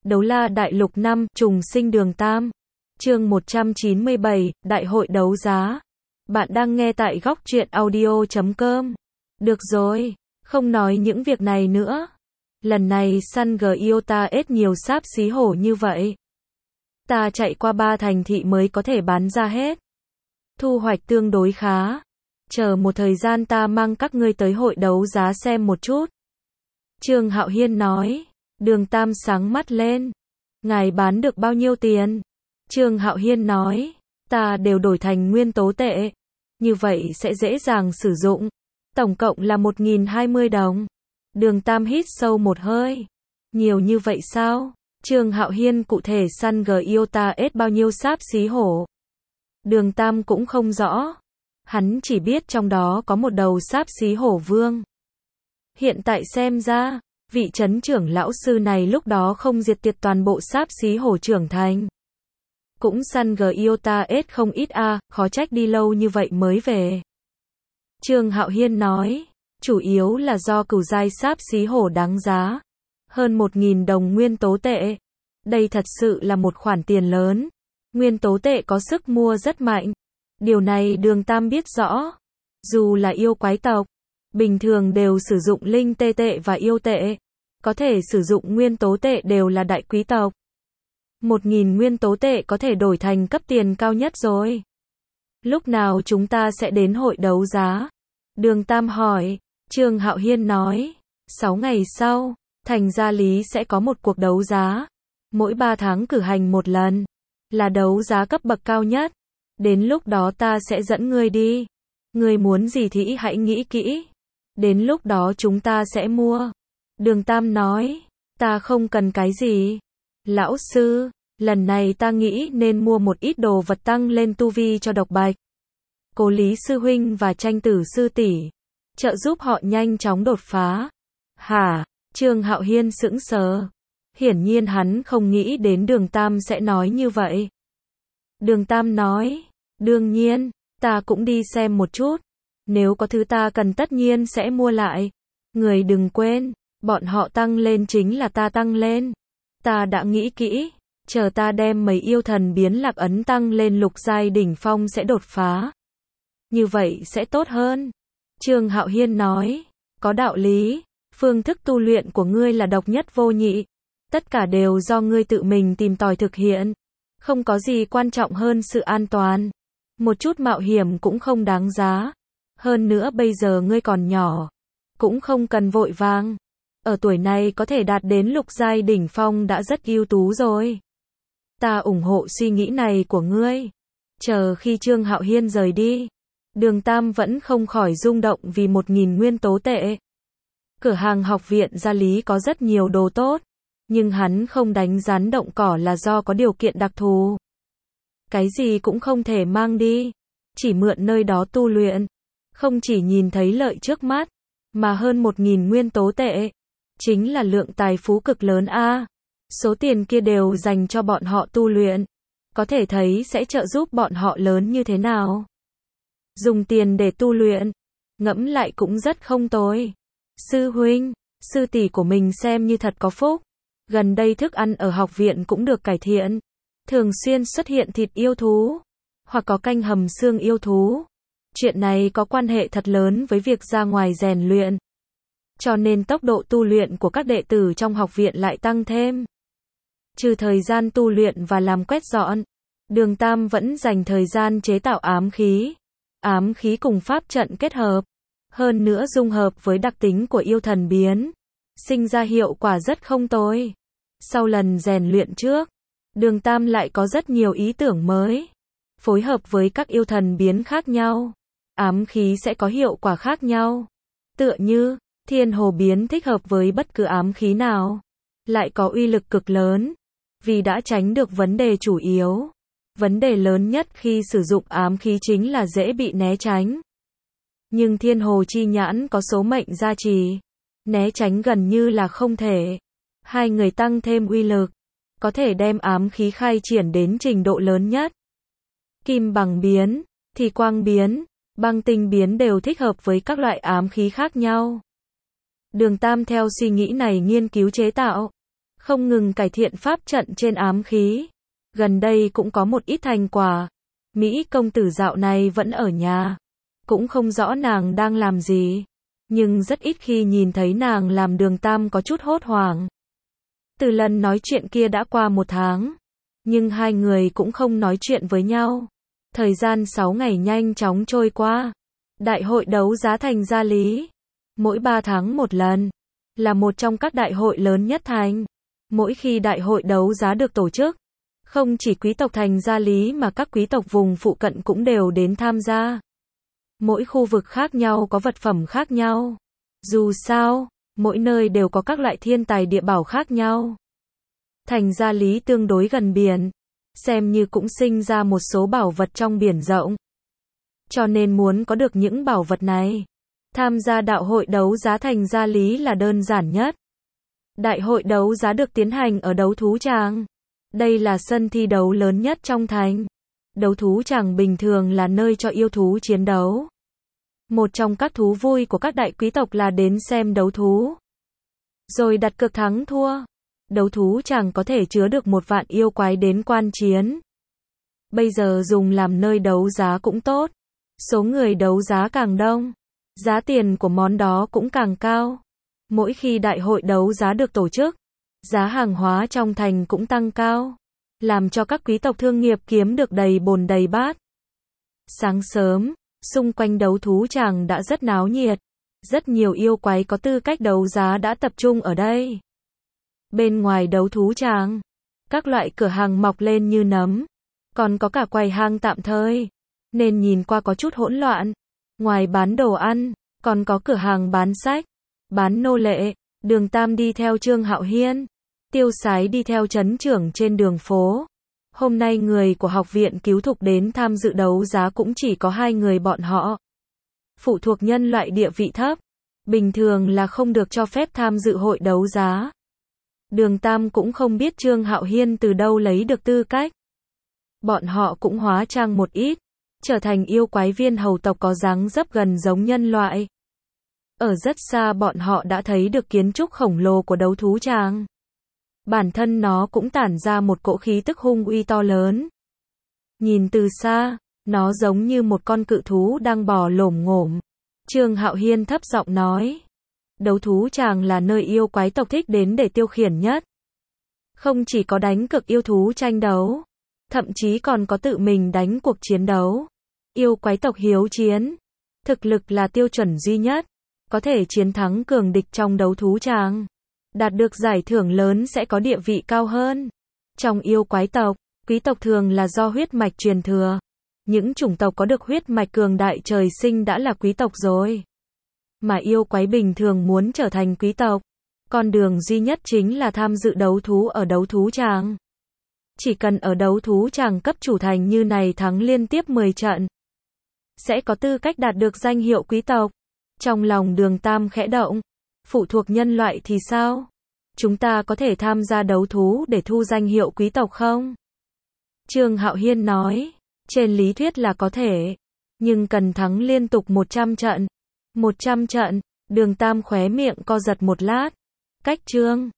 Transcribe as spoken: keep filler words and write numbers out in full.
Đấu La Đại Lục năm, Trùng Sinh Đường Tam. Chương một trăm chín mươi bảy, Đại hội đấu giá. Bạn đang nghe tại góc truyện audio chấm com. Được rồi, không nói những việc này nữa. Lần này săn Giota ết nhiều sáp xí hổ như vậy. Ta chạy qua ba thành thị mới có thể bán ra hết. Thu hoạch tương đối khá. Chờ một thời gian ta mang các ngươi tới hội đấu giá xem một chút. Trương Hạo Hiên nói. Đường Tam sáng mắt lên. Ngài bán được bao nhiêu tiền? Trương Hạo Hiên nói. Ta đều đổi thành nguyên tố tệ. Như vậy sẽ dễ dàng sử dụng. Tổng cộng là một nghìn hai mươi đồng. Đường Tam hít sâu một hơi. Nhiều như vậy sao? Trương Hạo Hiên cụ thể săn Giota ết bao nhiêu sáp xí hổ? Đường Tam cũng không rõ. Hắn chỉ biết trong đó có một đầu sáp xí hổ vương. Hiện tại xem ra, vị trấn trưởng lão sư này lúc đó không diệt tuyệt toàn bộ sáp xí hổ trưởng thành. Cũng săn Giota ết không ít a, à, khó trách đi lâu như vậy mới về. Trương Hạo Hiên nói, chủ yếu là do cửu giai sáp xí hổ đáng giá. Hơn một nghìn đồng nguyên tố tệ. Đây thật sự là một khoản tiền lớn. Nguyên tố tệ có sức mua rất mạnh. Điều này Đường Tam biết rõ. Dù là yêu quái tộc, bình thường đều sử dụng linh tê tệ và yêu tệ. Có thể sử dụng nguyên tố tệ đều là đại quý tộc. Một nghìn nguyên tố tệ có thể đổi thành cấp tiền cao nhất rồi. Lúc nào chúng ta sẽ đến hội đấu giá? Đường Tam hỏi. Trương Hạo Hiên nói. Sáu ngày sau, thành Gia Lý sẽ có một cuộc đấu giá. Mỗi ba tháng cử hành một lần. Là đấu giá cấp bậc cao nhất. Đến lúc đó ta sẽ dẫn ngươi đi. Ngươi muốn gì thì hãy nghĩ kỹ. Đến lúc đó chúng ta sẽ mua. Đường Tam nói. Ta không cần cái gì. Lão sư, lần này ta nghĩ nên mua một ít đồ vật tăng lên tu vi cho Độc Bạch. Cố Lý sư huynh và Tranh Tử sư tỷ, trợ giúp họ nhanh chóng đột phá. Hả? Trương Hạo Hiên sững sờ. Hiển nhiên hắn không nghĩ đến Đường Tam sẽ nói như vậy. Đường Tam nói, đương nhiên, ta cũng đi xem một chút. Nếu có thứ ta cần tất nhiên sẽ mua lại. Người đừng quên, bọn họ tăng lên chính là ta tăng lên. Ta đã nghĩ kỹ, chờ ta đem mấy yêu thần biến lạc ấn tăng lên lục giai đỉnh phong sẽ đột phá. Như vậy sẽ tốt hơn. Trương Hạo Hiên nói, có đạo lý, phương thức tu luyện của ngươi là độc nhất vô nhị. Tất cả đều do ngươi tự mình tìm tòi thực hiện. Không có gì quan trọng hơn sự an toàn. Một chút mạo hiểm cũng không đáng giá. Hơn nữa bây giờ ngươi còn nhỏ. Cũng không cần vội vàng. Ở tuổi này có thể đạt đến lục giai đỉnh phong đã rất ưu tú rồi. Ta ủng hộ suy nghĩ này của ngươi. Chờ khi Trương Hạo Hiên rời đi. Đường Tam vẫn không khỏi rung động vì một nghìn nguyên tố tệ. Cửa hàng học viện Gia Lý có rất nhiều đồ tốt. Nhưng hắn không đánh rắn động cỏ là do có điều kiện đặc thù. Cái gì cũng không thể mang đi. Chỉ mượn nơi đó tu luyện. Không chỉ nhìn thấy lợi trước mắt. Mà hơn một nghìn nguyên tố tệ. Chính là lượng tài phú cực lớn a. Số tiền kia đều dành cho bọn họ tu luyện. Có thể thấy sẽ trợ giúp bọn họ lớn như thế nào. Dùng tiền để tu luyện. Ngẫm lại cũng rất không tồi. Sư huynh, sư tỷ của mình xem như thật có phúc. Gần đây thức ăn ở học viện cũng được cải thiện. Thường xuyên xuất hiện thịt yêu thú. Hoặc có canh hầm xương yêu thú. Chuyện này có quan hệ thật lớn với việc ra ngoài rèn luyện. Cho nên tốc độ tu luyện của các đệ tử trong học viện lại tăng thêm. Trừ thời gian tu luyện và làm quét dọn, Đường Tam vẫn dành thời gian chế tạo ám khí. Ám khí cùng pháp trận kết hợp. Hơn nữa dung hợp với đặc tính của yêu thần biến. Sinh ra hiệu quả rất không tồi. Sau lần rèn luyện trước, Đường Tam lại có rất nhiều ý tưởng mới. Phối hợp với các yêu thần biến khác nhau. Ám khí sẽ có hiệu quả khác nhau. Tựa như, thiên hồ biến thích hợp với bất cứ ám khí nào. Lại có uy lực cực lớn. Vì đã tránh được vấn đề chủ yếu. Vấn đề lớn nhất khi sử dụng ám khí chính là dễ bị né tránh. Nhưng thiên hồ chi nhãn có số mệnh gia trì. Né tránh gần như là không thể. Hai người tăng thêm uy lực. Có thể đem ám khí khai triển đến trình độ lớn nhất. Kim bằng biến, thì quang biến, băng tinh biến đều thích hợp với các loại ám khí khác nhau. Đường Tam theo suy nghĩ này nghiên cứu chế tạo. không ngừng cải thiện pháp trận trên ám khí. Gần đây cũng có một ít thành quả. Mỹ công tử dạo này vẫn ở nhà. Cũng không rõ nàng đang làm gì. Nhưng rất ít khi nhìn thấy nàng làm Đường Tam có chút hốt hoảng. Từ lần nói chuyện kia đã qua một tháng. Nhưng hai người cũng không nói chuyện với nhau. Thời gian sáu ngày nhanh chóng trôi qua. Đại hội đấu giá thành Gia Lý. Mỗi ba tháng một lần. Là một trong các đại hội lớn nhất thành. Mỗi khi đại hội đấu giá được tổ chức, không chỉ quý tộc thành Gia Lý mà các quý tộc vùng phụ cận cũng đều đến tham gia. Mỗi khu vực khác nhau có vật phẩm khác nhau. Dù sao, mỗi nơi đều có các loại thiên tài địa bảo khác nhau. Thành Gia Lý tương đối gần biển, xem như cũng sinh ra một số bảo vật trong biển rộng. Cho nên muốn có được những bảo vật này, tham gia đạo hội đấu giá thành Gia Lý là đơn giản nhất. Đại hội đấu giá được tiến hành ở đấu thú tràng. Đây là sân thi đấu lớn nhất trong thành. Đấu thú tràng bình thường là nơi cho yêu thú chiến đấu. Một trong các thú vui của các đại quý tộc là đến xem đấu thú, rồi đặt cược thắng thua. Đấu thú tràng có thể chứa được một vạn yêu quái đến quan chiến. Bây giờ dùng làm nơi đấu giá cũng tốt. Số người đấu giá càng đông, giá tiền của món đó cũng càng cao. Mỗi khi đại hội đấu giá được tổ chức, giá hàng hóa trong thành cũng tăng cao, làm cho các quý tộc thương nghiệp kiếm được đầy bồn đầy bát. Sáng sớm, xung quanh đấu thú tràng đã rất náo nhiệt. Rất nhiều yêu quái có tư cách đấu giá đã tập trung ở đây. Bên ngoài đấu thú tràng, các loại cửa hàng mọc lên như nấm, còn có cả quầy hàng tạm thời, nên nhìn qua có chút hỗn loạn. Ngoài bán đồ ăn, còn có cửa hàng bán sách, bán nô lệ. Đường Tam đi theo Trương Hạo Hiên, Tiêu Sái đi theo trấn trưởng trên đường phố. Hôm nay người của học viện cứu thục đến tham dự đấu giá cũng chỉ có hai người bọn họ. Phụ thuộc nhân loại địa vị thấp, bình thường là không được cho phép tham dự hội đấu giá. Đường Tam cũng không biết Trương Hạo Hiên từ đâu lấy được tư cách. Bọn họ cũng hóa trang một ít, trở thành yêu quái viên hầu tộc có dáng dấp gần giống nhân loại. Ở rất xa bọn họ đã thấy được kiến trúc khổng lồ của đấu thú tràng. Bản thân nó cũng tản ra một cỗ khí tức hung uy to lớn. Nhìn từ xa, nó giống như một con cự thú đang bò lổm ngổm. Trương Hạo Hiên thấp giọng nói. Đấu thú tràng là nơi yêu quái tộc thích đến để tiêu khiển nhất. Không chỉ có đánh cực yêu thú tranh đấu, thậm chí còn có tự mình đánh cuộc chiến đấu. Yêu quái tộc hiếu chiến, thực lực là tiêu chuẩn duy nhất, có thể chiến thắng cường địch trong đấu thú tràng. Đạt được giải thưởng lớn sẽ có địa vị cao hơn. Trong yêu quái tộc, quý tộc thường là do huyết mạch truyền thừa. Những chủng tộc có được huyết mạch cường đại trời sinh đã là quý tộc rồi. Mà yêu quái bình thường muốn trở thành quý tộc, con đường duy nhất chính là tham dự đấu thú ở đấu thú tràng. Chỉ cần ở đấu thú tràng cấp chủ thành như này thắng liên tiếp mười trận, sẽ có tư cách đạt được danh hiệu quý tộc. Trong lòng Đường Tam khẽ động. Phụ thuộc nhân loại thì sao? Chúng ta có thể tham gia đấu thú để thu danh hiệu quý tộc không? Trương Hạo Hiên nói. Trên lý thuyết là có thể, nhưng cần thắng liên tục một trăm trận. một trăm trận, Đường Tam khóe miệng co giật một lát. Cách Trương